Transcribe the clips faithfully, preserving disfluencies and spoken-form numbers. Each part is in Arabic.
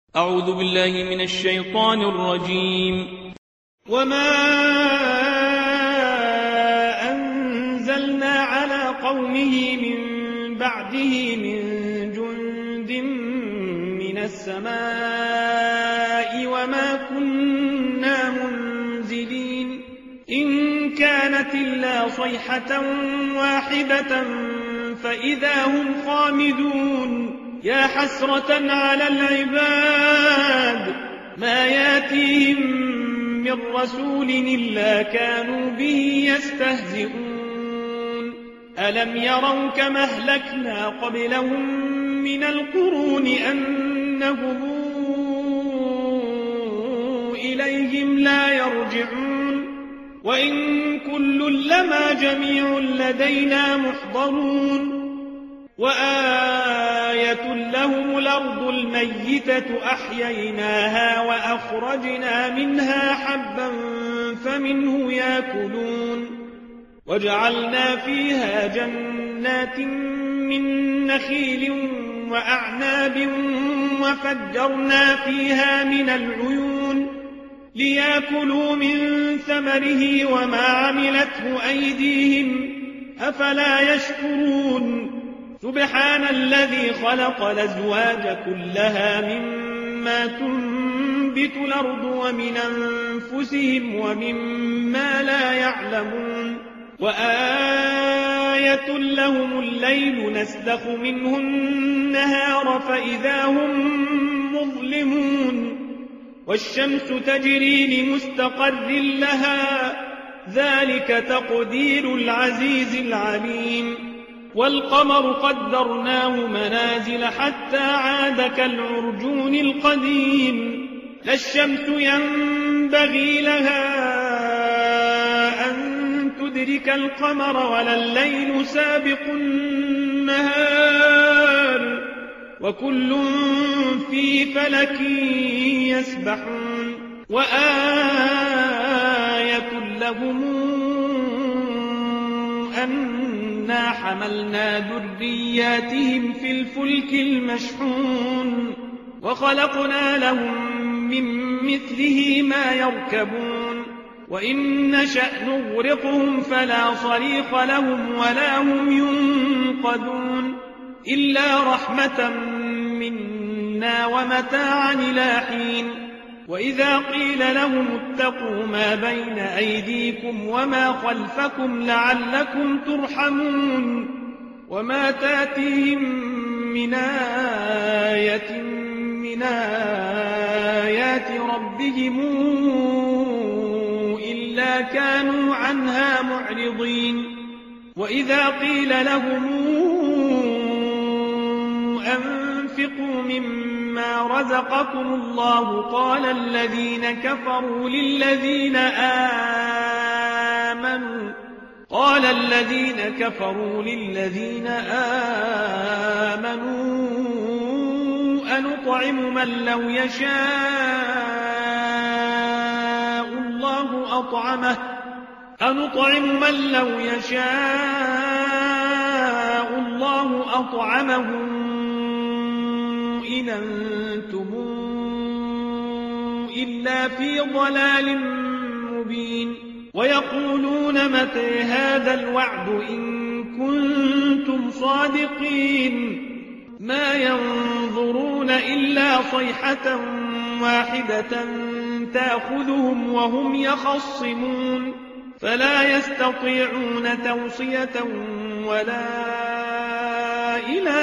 أعوذ بالله من الشيطان الرجيم. وما أنزلنا على قومه من بعده من جند من السماء وما كنا منزلين إن كانت إلا صيحة واحدة فإذا هم خامدون يا حسرة على العباد ما ياتيهم من رسول إلا كانوا به يستهزئون ألم يروا كما أهلكنا قبلهم من القرون أنهم إليهم لا يرجعون وإن كل لما جميع لدينا محضرون وآية لهم الأرض الميتة أحييناها وأخرجنا منها حبا فمنه يأكلون وجعلنا فيها جنات من نخيل وأعناب وفجرنا فيها من العيون ليأكلوا من ثمره وما عملته أيديهم أفلا يشكرون سبحان الذي خلق الأزواج كلها مما تنبت الأرض ومن أنفسهم ومما لا يعلمون وآية لهم الليل نسلخ منه النهار فإذا هم مظلمون والشمس تجري لمستقر لها ذلك تقدير العزيز العليم والقمر قدرناه منازل حتى عاد كالعرجون القديم لا الشمس ينبغي لها أن تدرك القمر ولا الليل سابق النهار وكل في فلك يسبحون وآية لهم أنا حملنا ذرياتهم في الفلك المشحون وخلقنا لهم من مثله ما يركبون وإن نشأ نغرقهم فلا صريخ لهم ولا هم ينقذون إلا رحمة منا ومتاعا إلى حين وإذا قيل لهم اتقوا ما بين أيديكم وما خلفكم لعلكم ترحمون وما تاتيهم من آية من آيات ربهم إلا كانوا عنها معرضين وإذا قيل لهم أنفقوا مما رزقكم الله قال الذين كفروا للذين آمنوا قال الذين كفروا للذين آمنوا أنطعم من لو يشاء الله أطعمه أنطعم من لو يشاء الله أطعمه إن أنتم إلا في ضلال مبين ويقولون متى هذا الوعد إن كنتم صادقين ما ينظرون إلا صيحة واحدة تأخذهم وهم يخصمون فلا يستطيعون توصية ولا إلى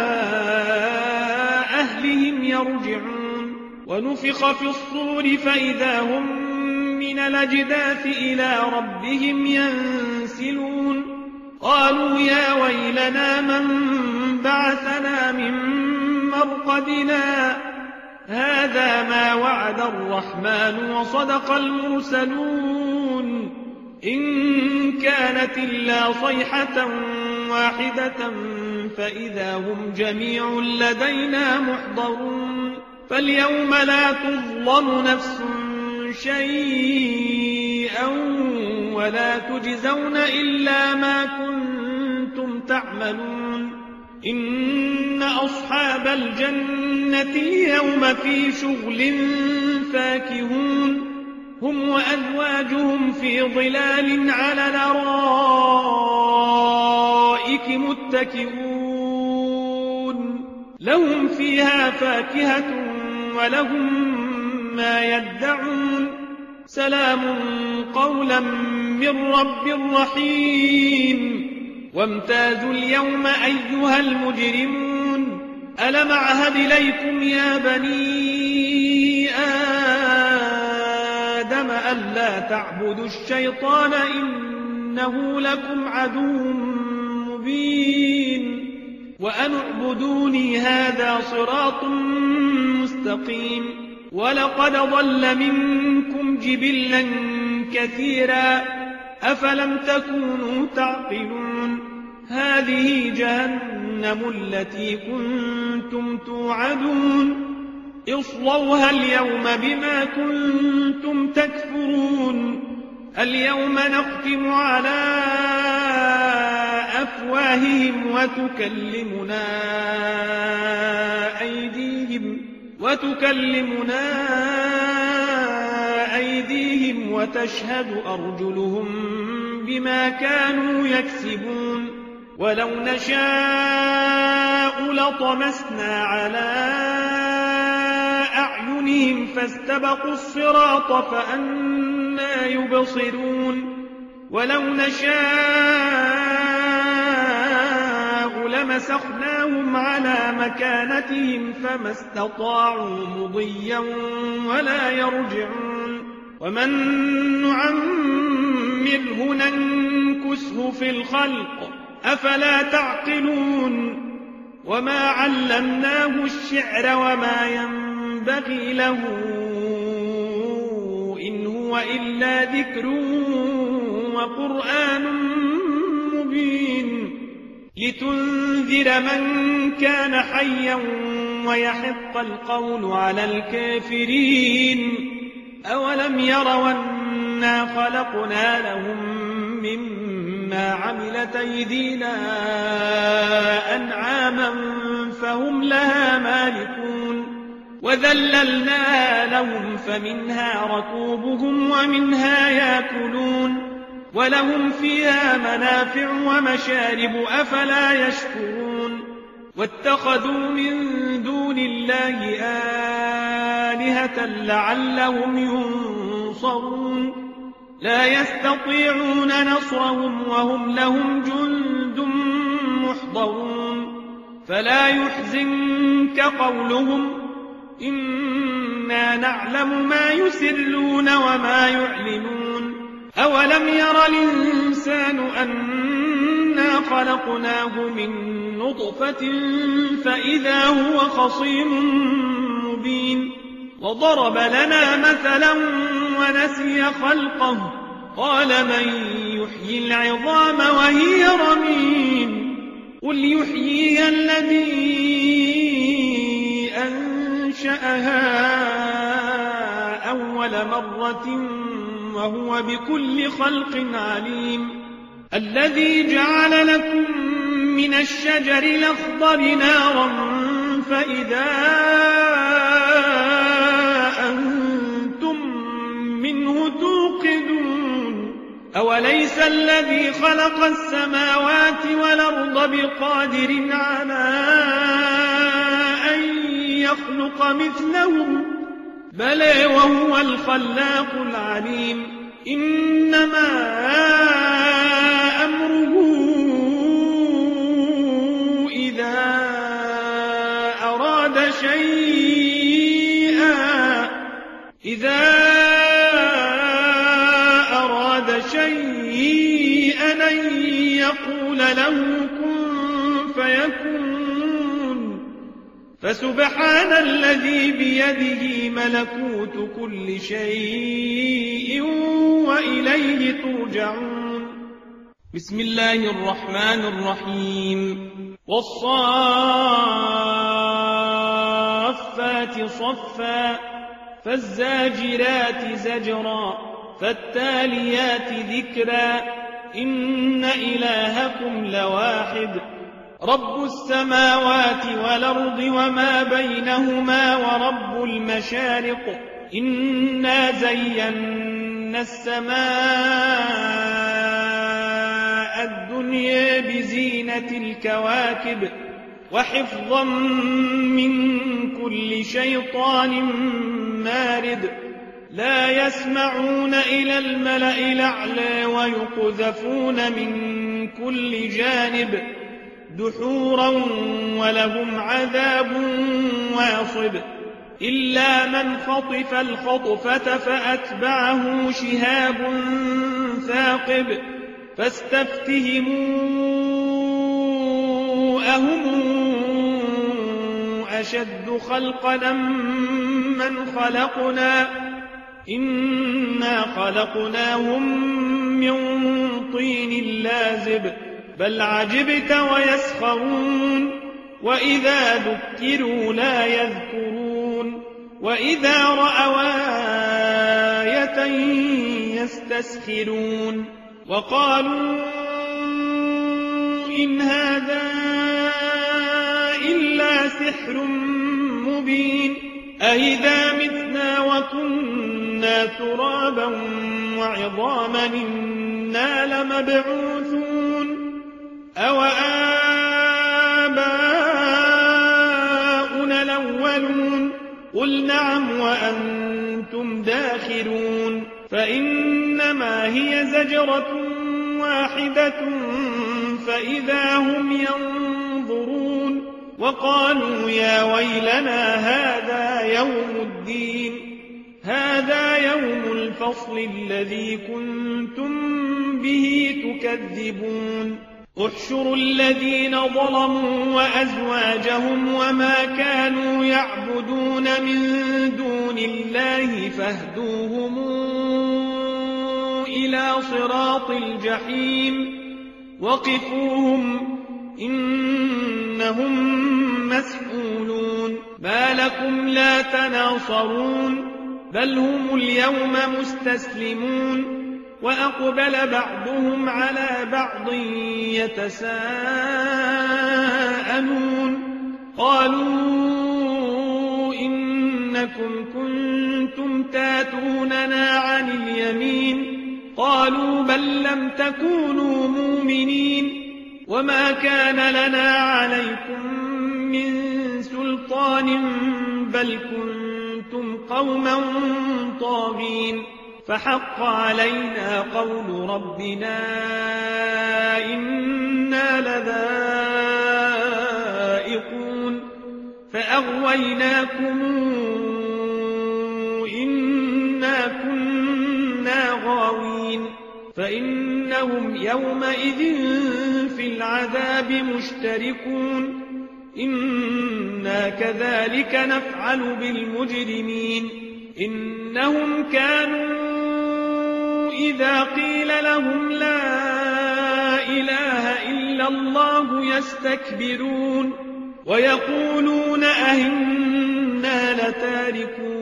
أهلهم يرجعون ونفخ في الصور فإذا هم من الأجداث إلى ربهم ينسلون قالوا يا ويلنا من بعثنا من مرقدنا هذا ما وعد الرحمن وصدق المرسلون إن كانت إلا صيحة واحدة فإذا هم جميع لدينا محضرون فاليوم لا تظلم نفس شيئا ولا تجزون إلا ما كنتم تعملون إن أصحاب الجنة اليوم في شغل فاكهون هم وأزواجهم في ظلال على الأرائك متكئون لهم فيها فاكهة ولهم ما يدعون سلام قولا من رب رحيم وامتازوا اليوم أيها المجرمون ألم أعهد إليكم يا بني آدم ألا تعبدوا الشيطان إنه لكم عدو مبين وأن اعبدوني هذا صراط مستقيم ولقد ضل منكم جبلا كثيرا أفلم تكونوا تعقلون هذه جهنم التي كنتم توعدون اصلوها اليوم بما كنتم تكفرون اليوم نختم على أفواههم وتكلمنا أيديهم وتكلمنا أيديهم وتشهد أرجلهم بما كانوا يكسبون ولو نشاء لطمسنا على أعينهم فاستبقوا الصراط فأنى يبصرون ولو نشاء لمسخناهم على مكانتهم فما استطاعوا مضيا ولا يرجعون ومن نعمره ننكسه في الخلق أفلا تعقلون وما علمناه الشعر وما ينبغي له إن هو إلا ذكر وقرآن مبين لتنذر من كان حيا ويحق القول على الكافرين أولم يروا أنا خلقنا لهم مما عملت أيدينا أنعاما فهم لها مالكون وذللناها لهم فمنها ركوبهم ومنها يأكلون ولهم فيها منافع ومشارب أفلا يشكرون واتخذوا من دون الله آلهة لعلهم ينصرون لا يستطيعون نصرهم وهم لهم جند محضرون فلا يحزنك قولهم إنا نعلم ما يسرون وما يعلنون أولم ير الإنسان أنا خلقناه من نطفة فإذا هو خصيم مبين وضرب لنا مثلا ونسي خلقه قال من يحيي العظام وهي رميم قل يحييها الذي أنشأها أول مرة وهو بكل خلق عليم الذي جعل لكم من الشجر الأخضر نارا فإذا أنتم منه توقدون أوليس الذي خلق السماوات والأرض بقادر على أن يخلق مثلهم بلى وهو الخلاق العليم إنما أمره إذا أراد شيئا إذا أراد شيئا أن يقول له كن فيكون فسبحان الذي بيده ملكوت كل شيء وإليه ترجعون بسم الله الرحمن الرحيم والصافات صفا فالزاجرات زجرا فالتاليات ذكرا إن إلهكم لواحد رب السماوات والأرض وما بينهما ورب المشارق إنا زينا السماء الدنيا بزينة الكواكب وحفظا من كل شيطان مارد لا يسمعون إلى الملأ الأعلى ويقذفون من كل جانب دحورا ولهم عذاب واصب إلا من خطف الخطفة فأتبعه شهاب ثاقب فاستفتهموا أهم أشد خلقنا من خلقنا إنا خلقناهم من طين لازب بل عجبت ويسخرون وإذا ذكروا لا يذكرون وإذا رأوا آية يستسخرون وقالوا إن هذا إلا سحر مبين أإذا متنا وكنا ترابا وعظاما إنا لمبعوثون أو آباؤنا الأولون قل نعم وأنتم داخرون فإنما هي زجرة واحدة فإذا هم ينظرون وقالوا يا ويلنا هذا يوم الدين هذا يوم الفصل الذي كنتم به تكذبون احشروا الذين ظلموا وأزواجهم وما كانوا يعبدون من دون الله فاهدوهم إلى صراط الجحيم وقفوهم إنهم مسئولون ما لكم لا تناصرون بل هم اليوم مستسلمون وأقبل بعضهم على بعض يتساءلون قالوا إنكم كنتم تاتوننا عن اليمين قالوا بل لم تكونوا مؤمنين وما كان لنا عليكم من سلطان بل كنتم قوما طاغين فحق علينا قول ربنا إنا لذائقون فأغويناكم إنا كنا غاوين فإنهم يومئذ في العذاب مشتركون إنا كذلك نفعل بالمجرمين إنهم كانوا إذا قيل لهم لا إله إلا الله يستكبرون ويقولون أئنا لتاركو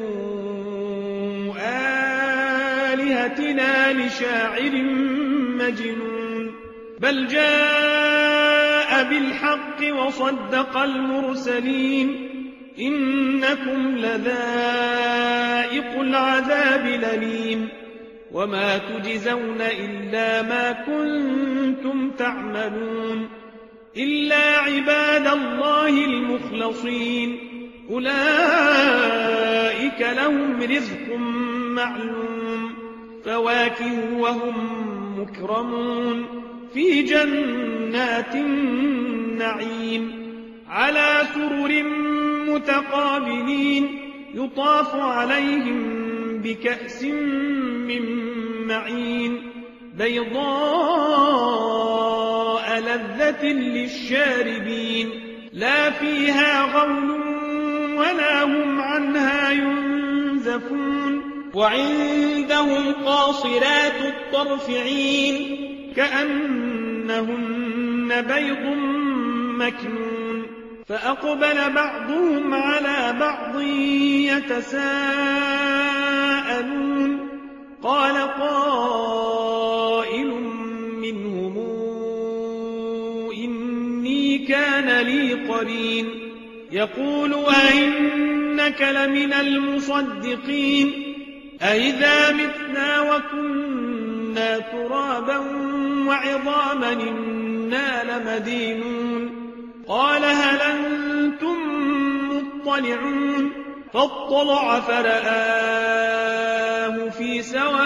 آلهتنا لشاعر مجنون بل جاء بالحق وصدق المرسلين إنكم لذائق العذاب الأليم وما تجزون إلا ما كنتم تعملون إلا عباد الله المخلصين أولئك لهم رزق معلوم فواكه وهم مكرمون في جنات النعيم على سرر متقابلين يطاف عليهم بكأس من معين بيضاء لذة للشاربين لا فيها غول ولا هم عنها ينزفون وعندهم قاصرات الطرف عين كأنهن بيض مكنون فأقبل بعضهم على بعض يتساءلون قال قائل منهم إني كان المنظرين يقول أئنك لمن المصدقين أئذا متنا وكنا ترابا وعظاما إنا لمدينون قال هل أنتم مطلعون فاطلع فرآه في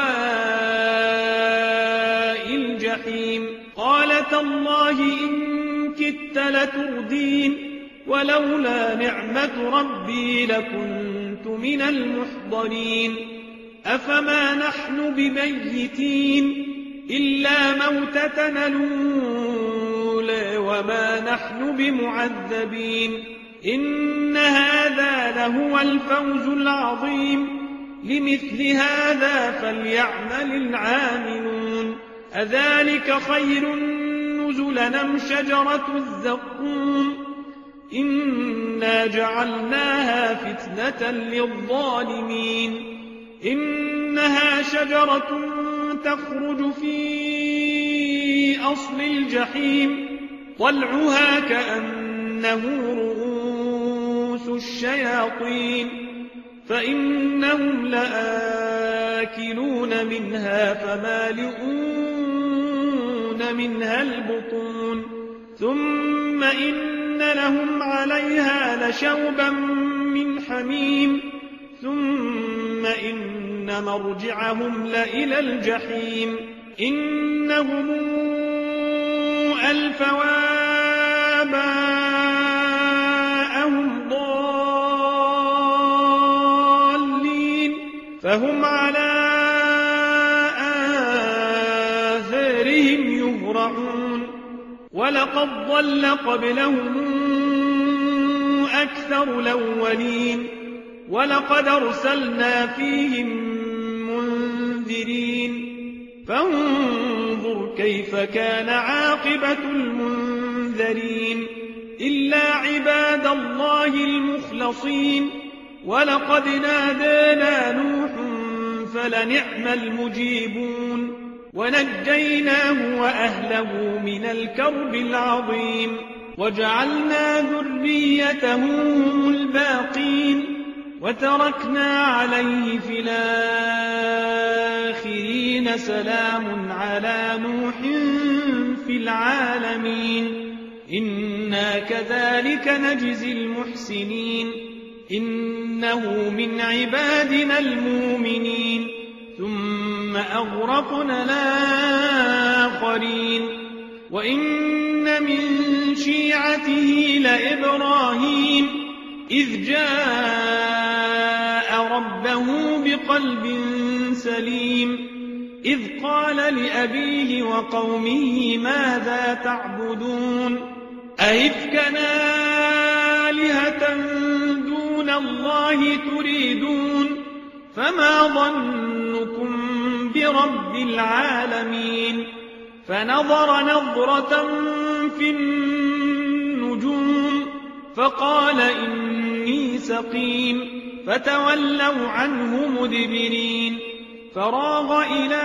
سواء الجحيم قال تالله إن كدت لتردين ولولا نعمة ربي لكنت من المحضرين أفما نحن بميتين إلا موتتنا الأولى وما نحن بمعذبين إن هذا لهو الفوز العظيم لمثل هذا فليعمل العاملون أذلك خير نزلا أم شجرة الزقوم إنا جعلناها فتنة للظالمين إنها شجرة تخرج في أصل الجحيم طلعها كأنه رؤوس الشياطين فإنهم لآكلون منها فمالئون منها البطون ثم إن لهم عليها لشوبا من حميم ثم إن مرجعهم لإلى الجحيم إنهم ألفوا آباءهم ضالين فهم على آثارهم يهرعون ولقد ضل قبلهم أكثر الأولين ولقد أرسلنا فيهم منذرين فانظر كيف كان عاقبة المنذرين إلا عباد الله المخلصين ولقد نادانا نوح فلنعم المجيبون ونجيناه وأهله من الكرب العظيم وجعلنا ذريته هم الباقين وتركنا عليه في الآخرين سلام على نوح في العالمين إنا كذلك نجزي المحسنين إنه من عبادنا المؤمنين ثم أغرقنا الآخرين وإن من شيعته لإبراهيم إذ جاء ربه بقلب سليم إذ قال لأبيه وقومه ماذا تعبدون أئفكا آلهة دون الله تريدون فما ظنكم برب العالمين فنظر نظرة في النجوم فقال إني سقيم فتولوا عنه مدبرين فراغ إلى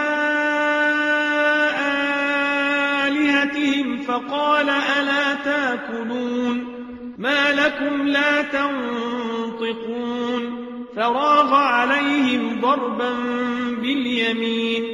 آلهتهم فقال ألا تاكلون ما لكم لا تنطقون فراغ عليهم ضربا باليمين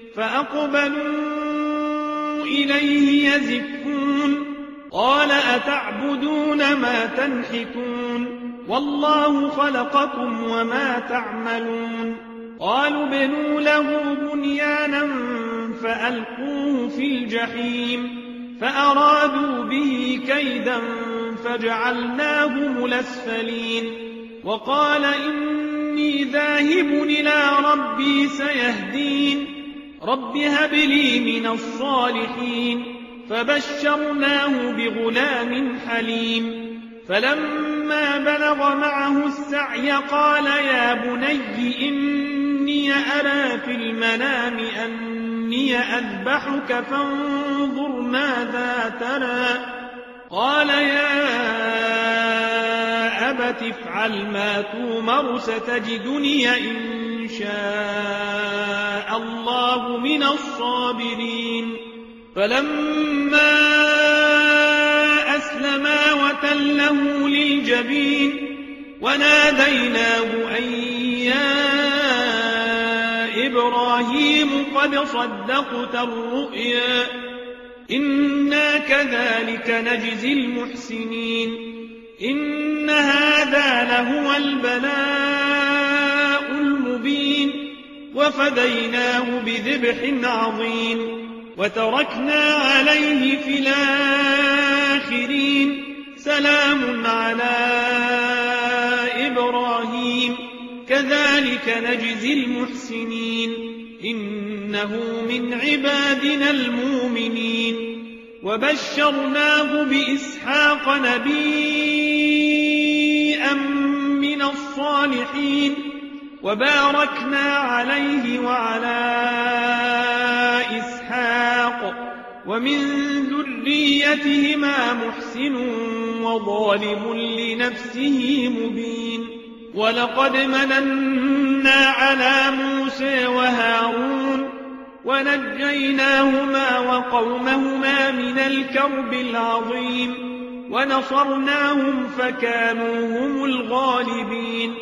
فأقبلوا إليه يزفون قال أتعبدون ما تنحتون والله خلقكم وما تعملون قالوا ابنوا له بنيانا فألقوه في الجحيم فأرادوا به كيدا فجعلناهم الأسفلين وقال إني ذاهب إلى ربي سيهدين رب هب لي من الصالحين فبشرناه بغلام حليم فلما بلغ معه السعي قال يا بني إني أرى في المنام أني أذبحك فانظر ماذا ترى قال يا أبت افعل ما تومر ستجدني إن شاء الله من الصابرين فلما فأسلما وتله للجبين وناديناه أن يا إبراهيم قد صدقت الرؤيا إنا كذلك نجزي المحسنين إن هذا لهو البلاء المبين وفديناه بذبح عظيم وتركنا عليه في الآخرين سلام على إبراهيم كذلك نجزي المحسنين إنه من عبادنا المؤمنين وبشرناه بإسحاق نبيا من الصالحين وباركنا عليه وعلى إسحاق ومن ذريتهما محسن وظالم لنفسه مبين ولقد مننا على موسى وهارون ونجيناهما وقومهما من الكرب العظيم ونصرناهم فكانوا هم الغالبين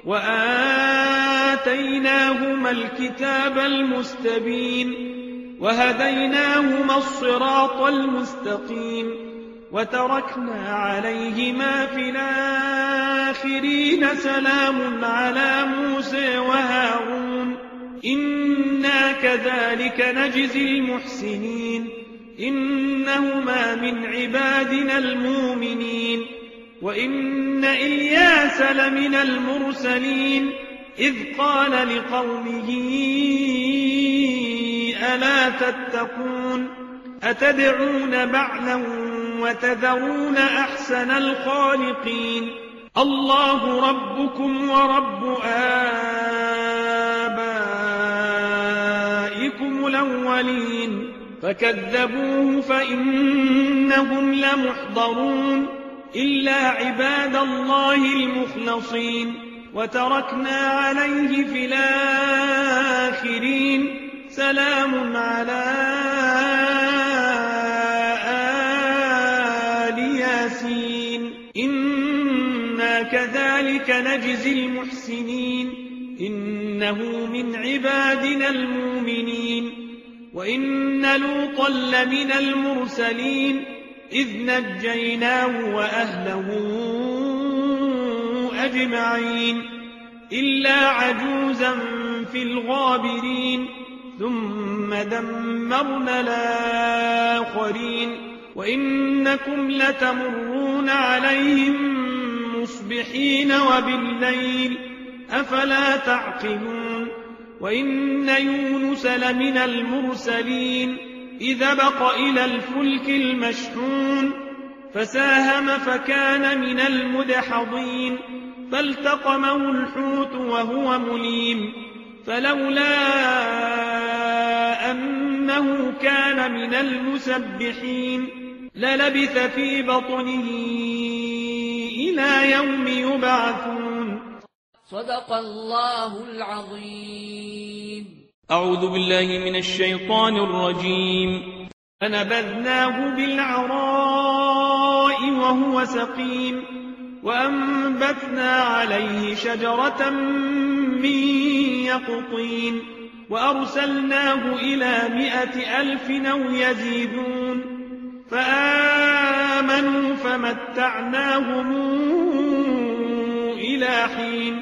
وآتيناهما الكتاب المستبين وهديناهما الصراط المستقيم وتركنا عليهما في الآخرين سلام على موسى وهارون إنا كذلك نجزي المحسنين إنهما من عبادنا المؤمنين وإن إلياس لمن المرسلين إذ قال لقومه ألا تتقون أتدعون بعلا وتذرون أحسن الخالقين الله ربكم ورب آبائكم الأولين فكذبوه فإنهم لمحضرون إلا عباد الله المخلصين وتركنا عليه في الآخرين سلام على آل ياسين إنا كذلك نجزي المحسنين إنه من عبادنا المؤمنين وإن لوطا لمن المرسلين إذ نجيناه وأهله أجمعين إلا عجوزا في الغابرين ثم دمرنا الآخرين وإنكم لتمرون عليهم مصبحين وبالليل أفلا تعقلون وإن يونس لمن المرسلين إذا بق إلى الفلك المشحون فساهم فكان من المدحضين فالتقمه الحوت وهو مليم فلولا أنه كان من المسبحين للبث في بطنه إلى يوم يبعثون صدق الله العظيم. أعوذ بالله من الشيطان الرجيم. فنبذناه بالعراء وهو سقيم وأنبتنا عليه شجرة من يقطين وأرسلناه إلى مائة ألف أو يزيدون فآمنوا فمتعناهم إلى حين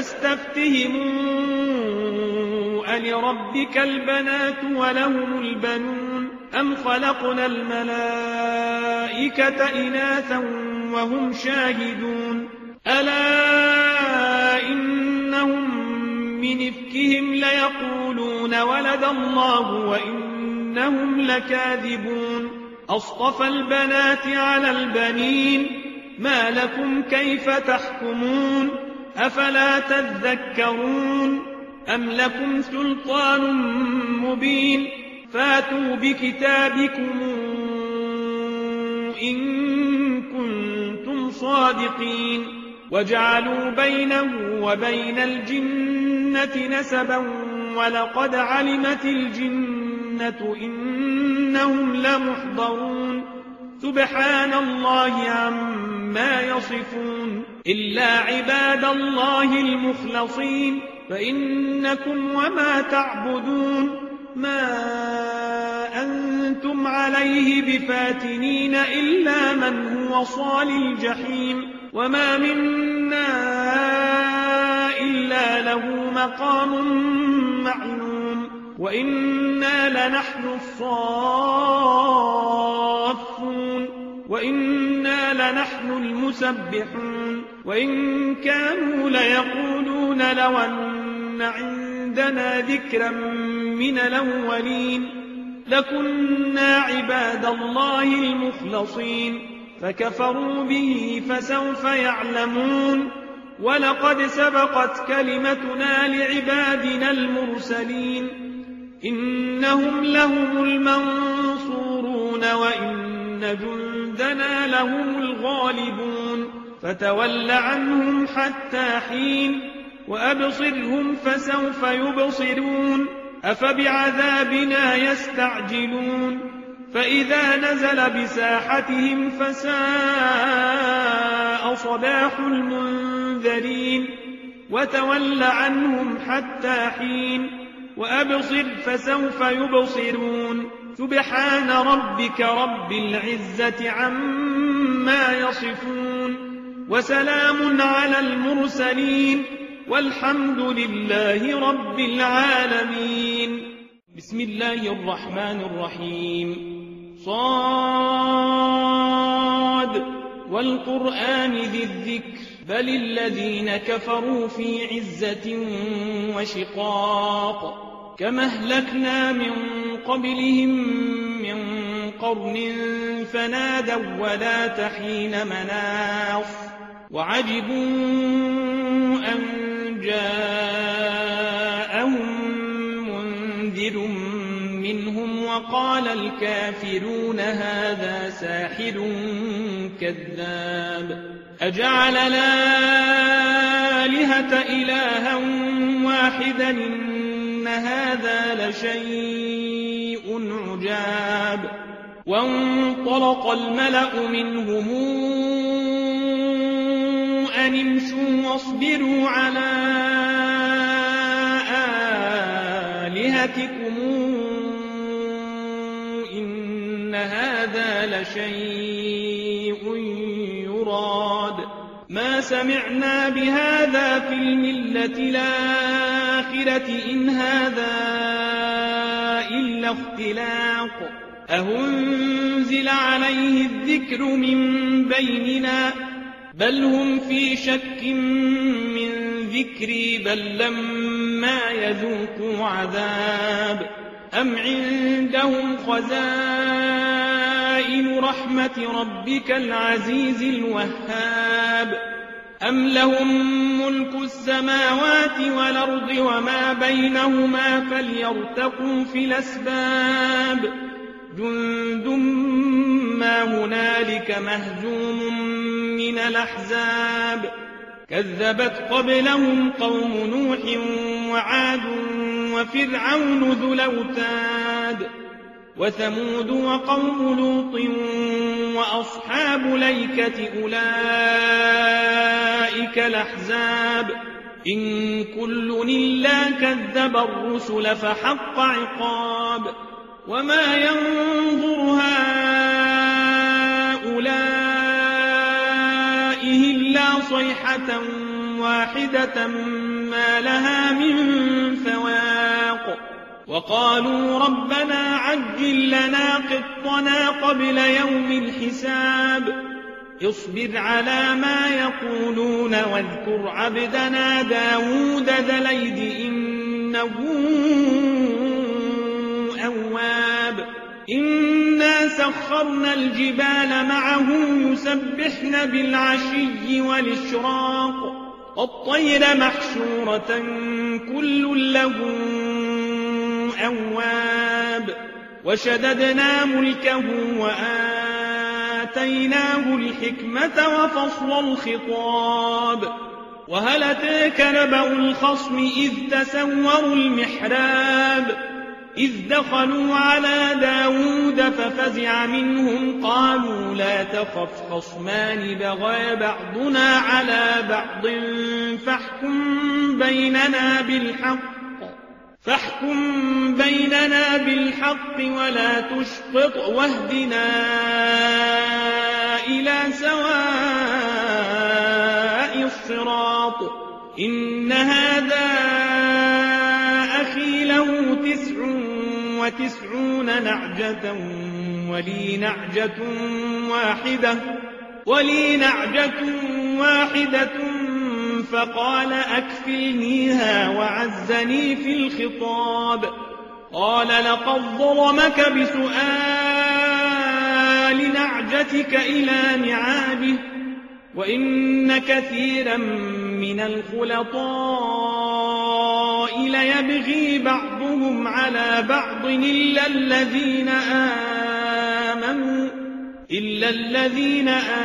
فاستفتهموا ألربك البنات ولهم البنون أم خلقنا الملائكة إناثا وهم شاهدون ألا إنهم من إفكهم ليقولون ولد الله وإنهم لكاذبون أصطفى البنات على البنين ما لكم كيف تحكمون أفلا تذكرون أم لكم سلطان مبين فاتوا بكتابكم إن كنتم صادقين وجعلوا بينه وبين الجنة نسبا ولقد علمت الجنة إنهم لمحضرون سبحان الله عما يصفون إلا عباد الله المخلصين فإنكم وما تعبدون ما أنتم عليه بفاتنين إلا من هو صال الجحيم وما منا إلا له مقام معلوم وإنا لنحن الصافون وإنا لنحن المسبحون وإن كانوا ليقولون لو أن عندنا ذكرا من الأولين لكنا عباد الله المخلصين فكفروا به فسوف يعلمون ولقد سبقت كلمتنا لعبادنا المرسلين إنهم لهم المنصورون وإن جندنا لهم الغالبون فتول عنهم حتى حين وأبصرهم فسوف يبصرون أفبعذابنا يستعجلون فإذا نزل بساحتهم فساء صباح المنذرين وتول عنهم حتى حين وأبصر فسوف يبصرون سبحان ربك رب العزة عما يصفون وسلام على المرسلين والحمد لله رب العالمين. بسم الله الرحمن الرحيم. صاد والقرآن ذي الذكر بل الذين كفروا في عزة وشقاق كما أهلكنا من قبلهم من قرن فنادوا ولا تحين مناص وعجبوا أن جاءهم منذر منهم وقال الكافرون هذا ساحر كذاب أجعل الآلهة إلها واحدا إن هذا لشيء عجاب وانطلق الملأ منهم أن امشوا واصبروا على آلهتكم إن هذا لشيء يراد ما سمعنا بهذا في الملة الآخرة إن هذا إلا اختلاق أهنزل عليه الذكر من بيننا بل هم في شك من ذكري بل لما يذوقوا عذاب أم عندهم خزائن رحمة ربك العزيز الوهاب أم لهم ملك السماوات والأرض وما بينهما فليرتقوا في الأسباب جند ما هنالك مهزوم من الأحزاب كذبت قبلهم قوم نوح وعاد وفرعون ذو الأوتاد وثمود وقوم لوط وأصحاب الأيكة أولئك الأحزاب إن كل إلا كذب الرسل فحق عقاب وما ينظر هؤلاء إلا صيحة واحدة ما لها من فواق وقالوا ربنا عجل لنا قطنا قبل يوم الحساب اصبر على ما يقولون واذكر عبدنا داود ذا الأيد إنه أواب إنا سخرنا الجبال معه يسبحن بالعشي والإشراق والطير محشورة كل له أواب وشددنا ملكه وآتيناه الحكمة وفصل الخطاب وهل أتاك نبأ الخصم إذ تسوروا المحراب إذ دخلوا على داود ففزع منهم قالوا لا تخف خصمان بغى بعضنا على بعض فاحكم بيننا بالحق فاحكم بيننا بالحق ولا تشطط واهدنا إلى سواء الصراط إن هذا أخي له تسع وتسعون نعجة ولي نعجة واحدة ولي نعجة واحدة فقال أكفلنيها وعزني في الخطاب قال لقد ظلمك بسؤال نعجتك إلى نعابه وإن كثيرا من الخلطاء ليبغي بعضهم على بعض إلا الذين آمنوا إلا الذين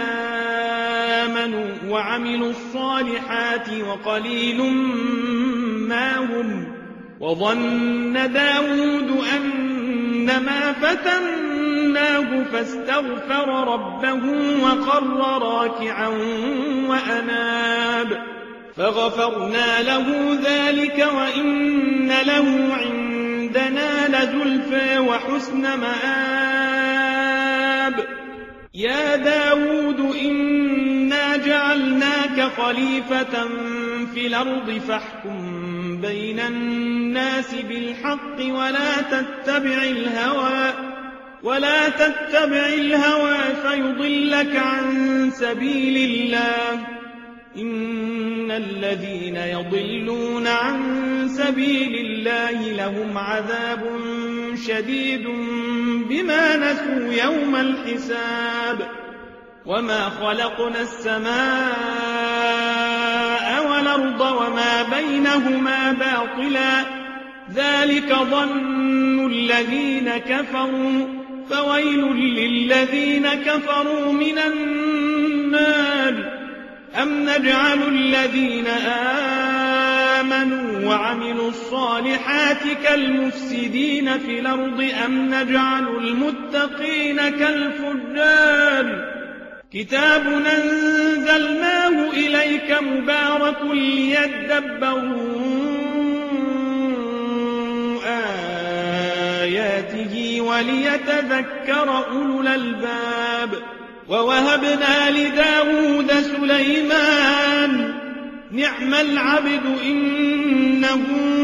آمنوا وعملوا الصالحات وقليل ما هم وظن داود أنما فتناه فاستغفر ربه وخر راكعا وأناب فغفرنا له ذلك وإن له عندنا لزلفى وحسن مآب يا داود إنا جعلناك خليفة في الأرض فاحكم بين الناس بالحق ولا تتبع الهوى ولا تتبع الهوى فيضلك عن سبيل الله إن الذين يضلون عن سبيل الله لهم عذاب شديد بما نسوا يوم الحساب وما خلقنا السماء والأرض وما بينهما باطلا ذلك ظن الذين كفروا فويل للذين كفروا من النار أم نجعل الذين آمنوا وعملوا الصالحات كالمفسدين في الأرض أم نجعل المتقين كالفجار كتاب أنزلناه إليك مبارك ليدبروا آياته وليتذكر أولو الألباب ووهبنا لداود سليمان نعم العبد إنه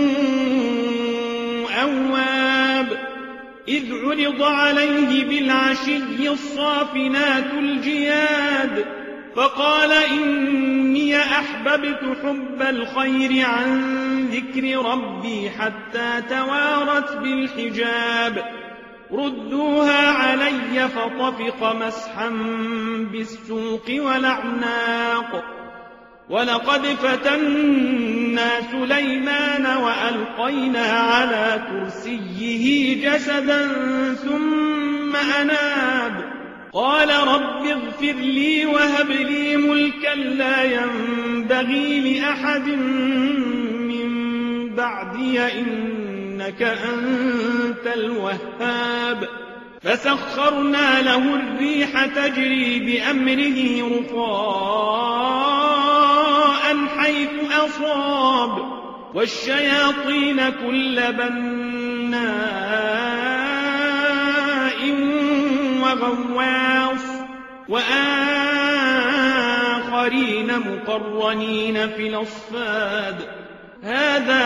أواب إذ عرض عليه بالعشي الصافنات الجياد فقال إني أحببت حب الخير عن ذكر ربي حتى توارت بالحجاب ردوها علي فطفق مسحا بالسوق والأعناق ولقد فتنا سليمان وألقينا على كرسيه جسدا ثم أناب قال رب اغفر لي وهب لي ملكا لا ينبغي لأحد من بعدي إنك أنت الوهاب فسخرنا له الريح تجري بأمره رخاء حيث أصاب والشياطين كل بناء وغواص وآخرين مقرنين في الأصفاد هذا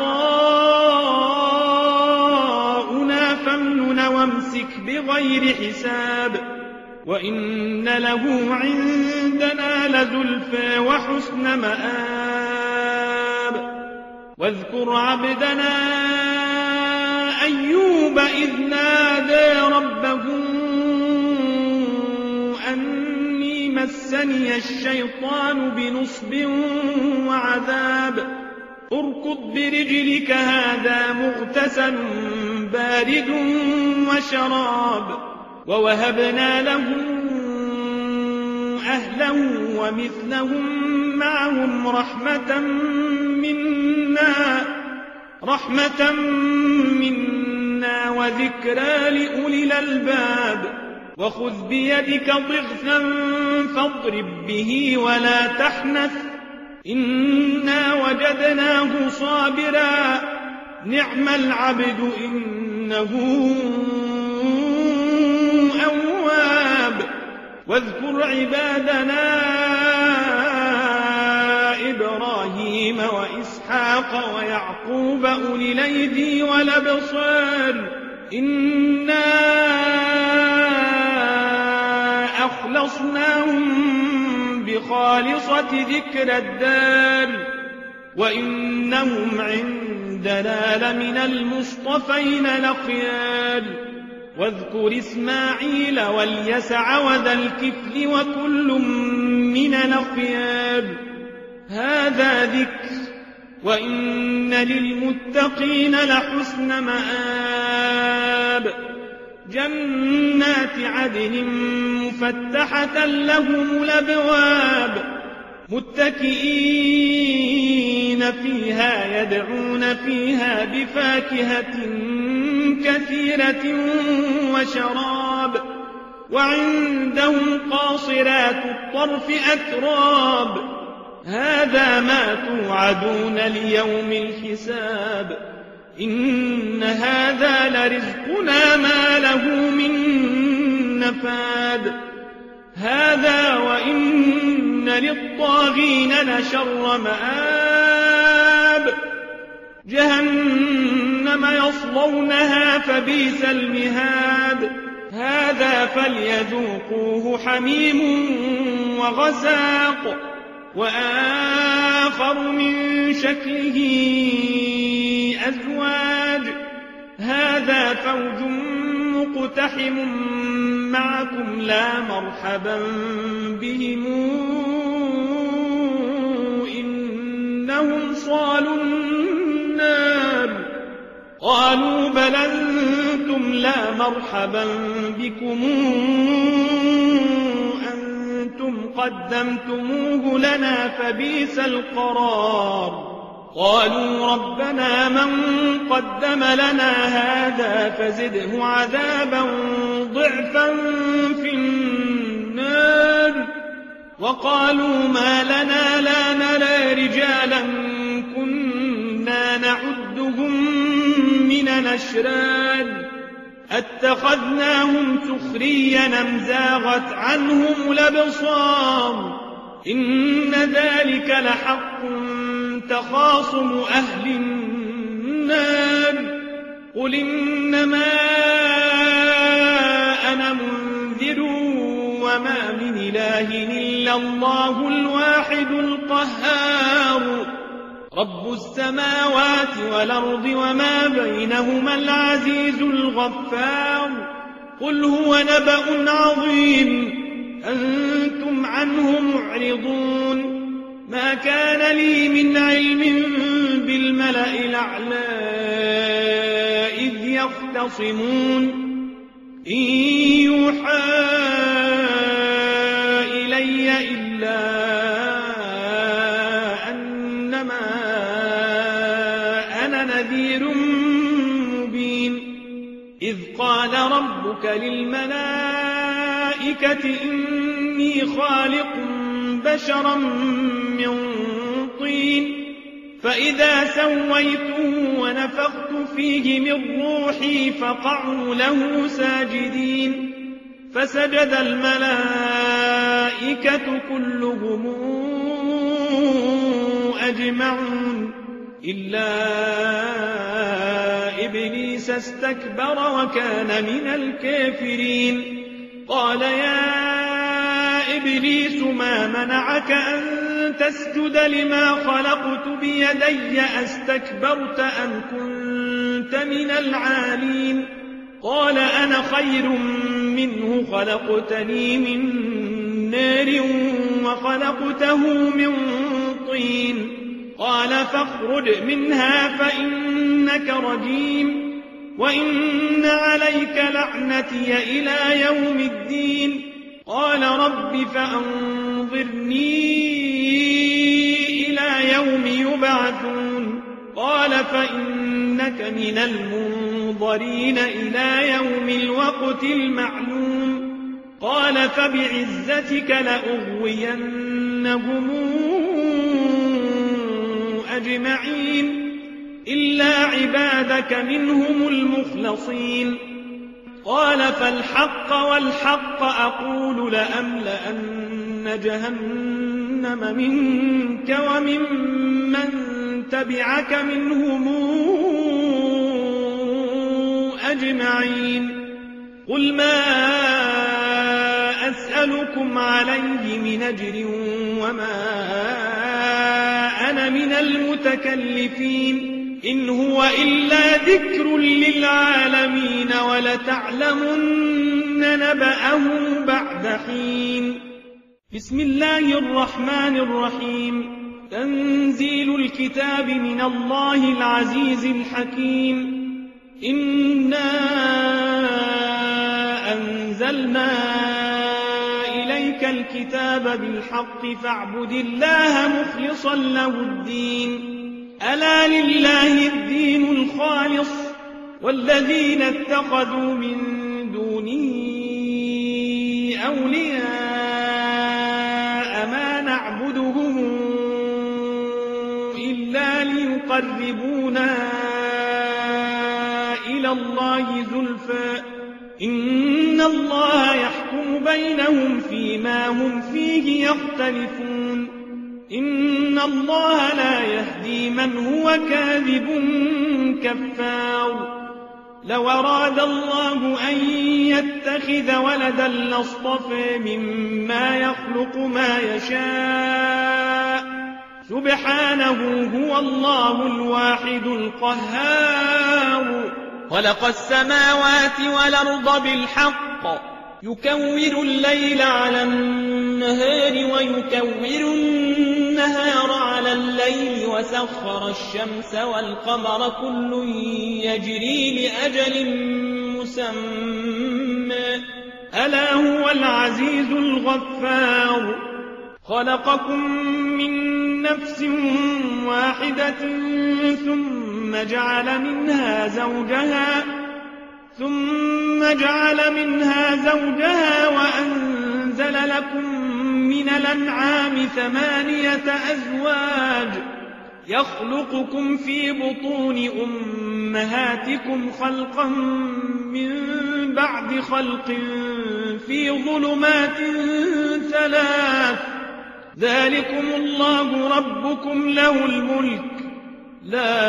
عطاؤنا فامنن وامسك بغير حساب وإن له عندنا لزلفى وحسن مآب واذكر عبدنا أيوب إذ نادى ربه أني مسني الشيطان بنصب وعذاب اركض برجلك هذا مغتسل بارد وشراب ووهبنا له أهله ومثلهم معهم رحمة منا رحمة منا وحسنى وذكرى لأولي الألباب وخذ بيدك ضغثا فاضرب به ولا تحنث إنا وجدناه صابرا نعم العبد إنه أواب واذكر عبادنا إبراهيم وإسحاق ويعقوب أولي الأيدي والأبصار إنا أخلصناهم بخالصة ذكر الدار وإنهم عندنا لمن المصطفين الأخيار واذكر إسماعيل واليسع وذا الكفل وكل من الأخيار هذا ذكر وإن للمتقين لحسن مآب جنات عدن مفتحة لهم الأبواب متكئين فيها يدعون فيها بفاكهة كثيرة وشراب وعندهم قاصرات الطرف أتراب هذا ما توعدون ليوم الحساب إن هذا لرزقنا ما له من نفاد هذا وإن للطاغين لشر مآب جهنم يصلونها فبئس المهاد هذا فليذوقوه حميم وغساق وآخر من شكله أزواج هذا فوج مقتحم معكم لا مرحبا بهم إنهم صالوا النار قالوا بل أنتم لا مرحبا بكم أنتم قدمتموه لنا فبئس القرار قالوا ربنا من قدم لنا هذا فزده عذابا ضعفا في النار وقالوا ما لنا لا نرى رجالا كنا نعدهم من الأشرار اتخذناهم سخريا أم زاغت عنهم الأبصار إن ذلك لحق تخاصم أهل النار قل إنما أنا منذر وما من إله إلا الله الواحد القهار رب السماوات والأرض وما بينهما العزيز الغفار قل هو نبأ عظيم أنتم عنه معرضون ما كان لي من علم بالملأ الأعلى إذ يختصمون إن يوحى إلي إلا أنما أنا نذير مبين إذ قال ربك للملائكة إني خالق بشرا من طين فإذا سويته ونفخت فيه من روحي فقعوا له ساجدين فسجد الملائكة كلهم أجمعون إلا إبليس استكبر وكان من الكافرين قال يا إبليس ما منعك أن تسجد لما خلقت بيدي أستكبرت أم كنت من العالين قال أنا خير منه خلقتني من نار وخلقته من طين قال فاخرج منها فإنك رجيم وإن عليك لعنتي إلى يوم الدين قال رب فأنظرني إلى يوم يبعثون قال فإنك من منظرين إلى يوم الوقت المعلوم قال فبعزتك لأغوينهم أجمعين إلا عبادك منهم المخلصين قال فالحق والحق أقول لأملأن جهنم منك ومن من تبعك منهم أجمعين قل ما أسألكم عليه من أجر وما أنا من المتكلفين إن هو إلا ذكر للعالمين ولتعلمن نبأه بعد حين بسم الله الرحمن الرحيم تنزيل الكتاب من الله العزيز الحكيم إنا أنزلنا إليك الكتاب بالحق فاعبد الله مخلصا له الدين ألا لله الدين الخالص والذين اتخذوا من دونه أولياء ما نعبدهم إلا ليقربونا إلى الله زلفى إن الله يحكم بينهم فيما هم فيه يختلفون إن الله لا يهدي من هو كاذب كفار لو أراد الله أن يتخذ ولدا لاصطفى مما يخلق ما يشاء سبحانه هو الله الواحد القهار خلق السماوات والأرض بالحق يكور الليل على النهار ويكور النهار على الليل وسخر الشمس والقمر كل يجري لأجل مسمى ألا هو العزيز الغفار خلقكم من نفس واحدة ثم جعل منها زوجها ثم جعل منها زوجها وأنزل لكم من الأنعام ثمانية أزواج يخلقكم في بطون أمهاتكم خلقا من بعد خلق في ظلمات ثلاث ذلكم الله ربكم له الملك لا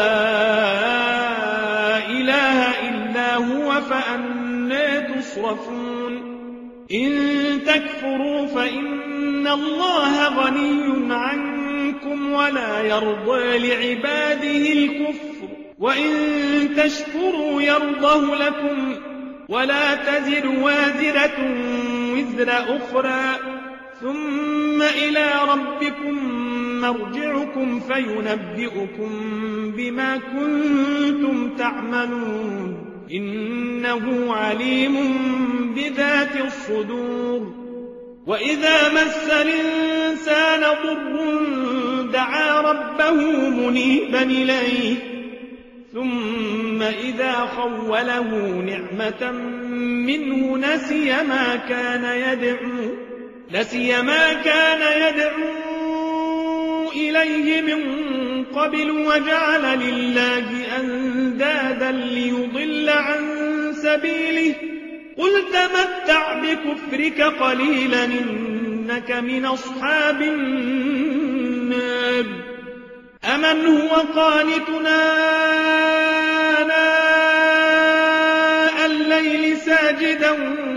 إله إلا هو فأنى تصرفون إن تكفروا فإن الله غني عنكم ولا يرضى لعباده الكفر وإن تشكروا يرضه لكم ولا تزر وازرة وزر أخرى ثم إلى ربكم مرجعكم فينبئكم بما كنتم تعملون إنه عليم بذات الصدور وإذا مس الإنسان ضر دعا ربه منيبا إليه ثم إذا خوله نعمة منه نسي ما كان يدعو نسي ما كان يدعو إليه من قبل وجعل لله أندادا ليضل عن سبيله قل تمتع بكفرك قليلا إنك من أصحاب النار أمن هو قانتنا آناء الليل ساجدا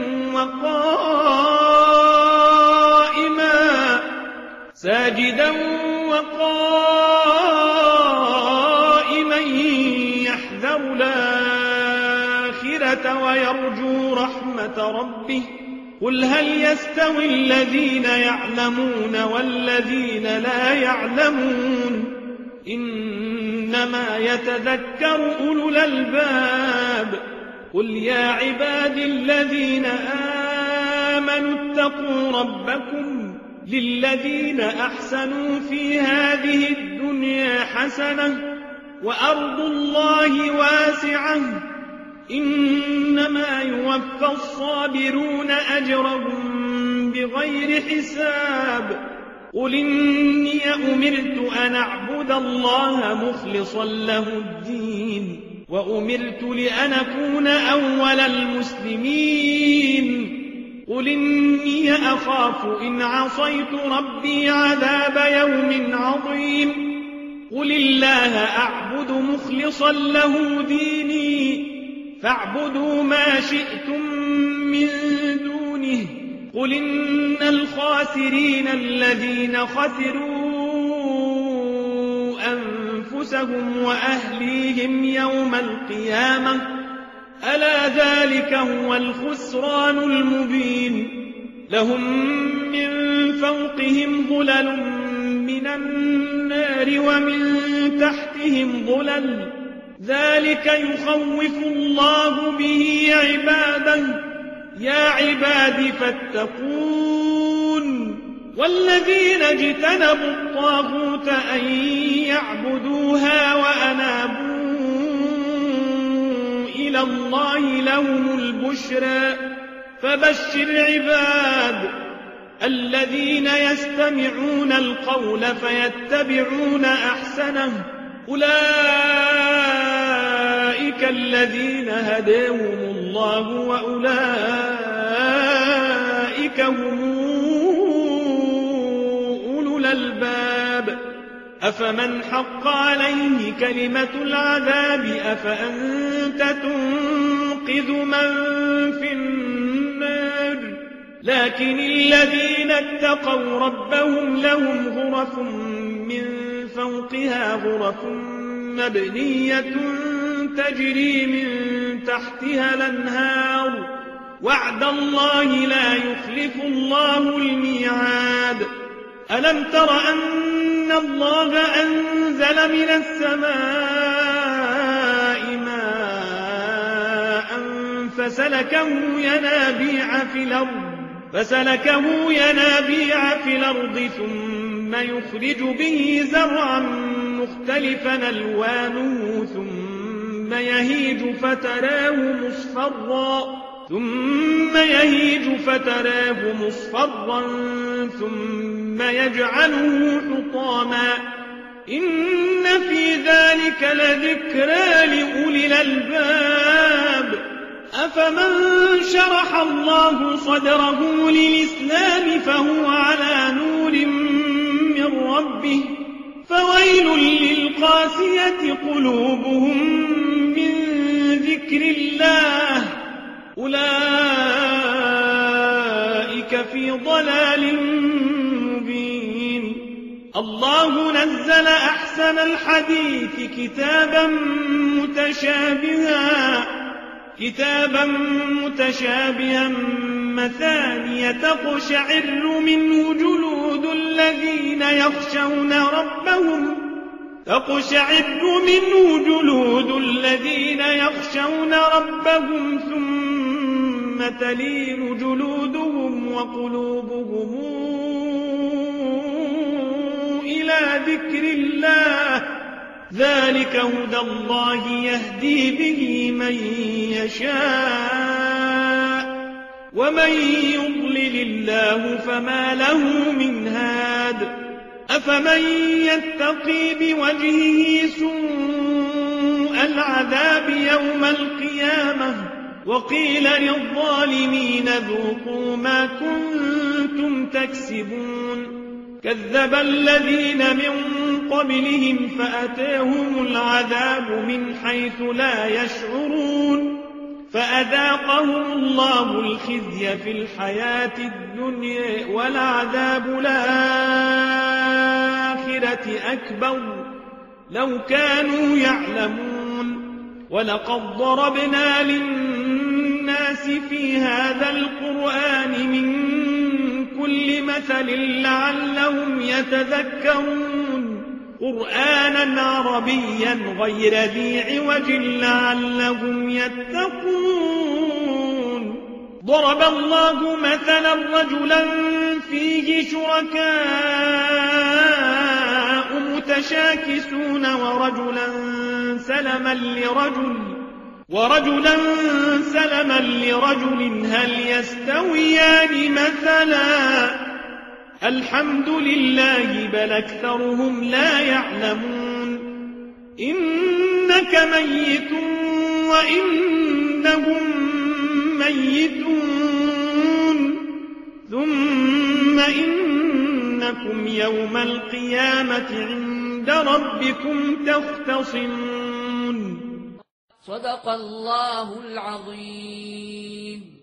وقائما ساجدا وقائما يحذر الآخرة ويرجو رحمة ربه قل هل يستوي الذين يعلمون والذين لا يعلمون إنما يتذكر أولو الألباب قل يا عباد الذين آمنوا اتقوا ربكم للذين أحسنوا في هذه الدنيا حسنة وأرض الله واسعة إنما يوفى الصابرون أجرهم بغير حساب قل إني أمرت أن أعبد الله مخلصا له الدين وأمرت لأن أكون أول المسلمين قل إني أخاف إن عصيت ربي عذاب يوم عظيم قل الله أعبد مخلصا له ديني فاعبدوا ما شئتم من دونه قل إن الخاسرين الذين خسروا أنفسهم وأهليهم يوم القيامة ألا ذلك هو الخسران المبين لهم من فوقهم ظلل من النار ومن تحتهم ظلل ذلك يخوف الله به عباده يا عباد فاتقون والذين اجتنبوا الطاغوت أن يعبدوها وأنابوا إلى الله لهم البشرى فبشر عباد الذين يستمعون القول فيتبعون أحسنه أولئك الذين هداهم الله وأولئك هم أولو الألباب أفمن حق عليه كلمة العذاب أفأنت تنقذ من في النار لكن الذين اتقوا ربهم لهم غرف من فوقها غرف مبنية تجري من تحتها الأنهار وعد الله لا يخلف الله الميعاد ألم تر أن الله أنزل من السماء ماء فسلكه ينابيع في الأرض فسلكه ينابيع في الأرض ثم يخرج به زرعا مختلفا ألوانه ثم يهيج فتراه مصفرا ثم يهيج فتراه مصفرا ثم يجعله حطاما إن في ذلك لذكرى لأولي الألباب أفمن شرح الله صدره للإسلام فهو على نور من ربه فويل للقاسية قلوبهم من ذكر الله أولئك في ضلال مبين الله نزل أحسن الحديث كتابا متشابها كتابا متشابها مثانية تقشعر منه جلود الذين يخشون ربهم تقشعر منه جلود الذين يخشون ربهم ثم تلين جلودهم وقلوبهم إلى ذكر الله ذلك هدى الله يهدي به من يشاء ومن يضلل الله فما له من هاد أفمن يتقي بوجهه سوء العذاب يوم القيامة وقيل للظالمين ذوقوا ما كنتم تكسبون كذب الذين من قبلهم فأتاهم العذاب من حيث لا يشعرون فأذاقهم الله الخزي في الحياة الدنيا ولعذاب الآخرة أكبر لو كانوا يعلمون ولقد ضربنا للناس في هذا القرآن من كل مثل لعلهم يتذكرون قرآنا عربيا غير ذي عوج لعلهم يتقون ضرب الله مثلا رجلا فيه شركاء متشاكسون ورجلا سلما لرجل ورجلا سلما لرجل هل يستويان مثلا الحمد لله بل أكثرهم لا يعلمون إنك ميت وإنهم ميتون ثم إنكم يوم القيامة عند ربكم تختصمون صدق الله العظيم.